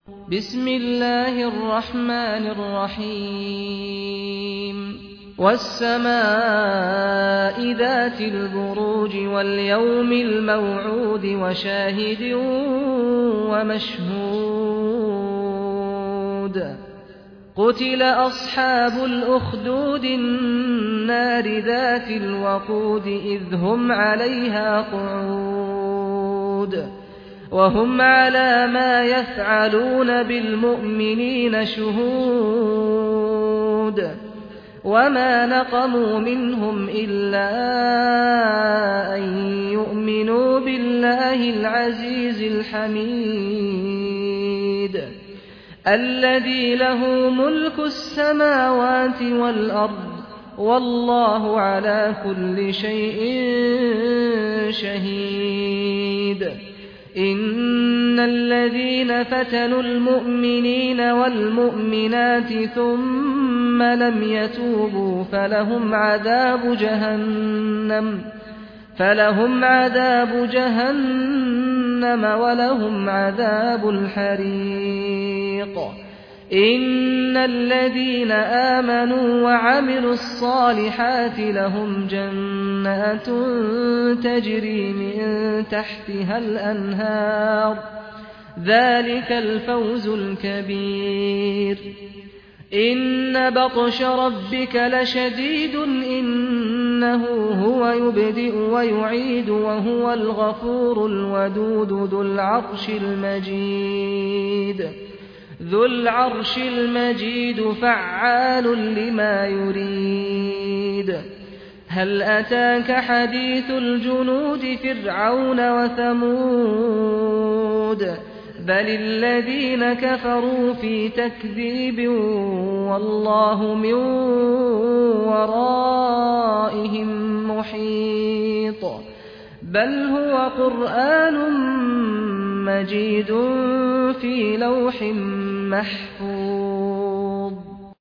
بسم الله الرحمن الرحيم والسماء ذات البروج واليوم الموعود وشاهد ومشهود قتل أصحاب الأخدود النار ذات الوقود إذ هم عليها قعود وهم على ما يفعلون بالمؤمنين شهود وما نقموا منهم إلا أن يؤمنوا بالله العزيز الحميد الذي له ملك السماوات والأرض والله على كل شيء شهيد إن الذين فتنوا المؤمنين والمؤمنات ثم لم يتوبوا فلهم عذاب جهنم ولهم عذاب الحريق إن الذين آمنوا وعملوا الصالحات لهم جنات تجري من تحتها الأنهار ذلك الفوز الكبير إن بطش ربك لشديد إنه هو يبدئ ويعيد وهو الغفور الودود ذو العرش المجيد فعال لما يريد هل أتاك حديث الجنود فرعون وثمود بل الذين كفروا في تكذيب والله من ورائهم محيط بل هو قرآن مجيد في لوح محفوظ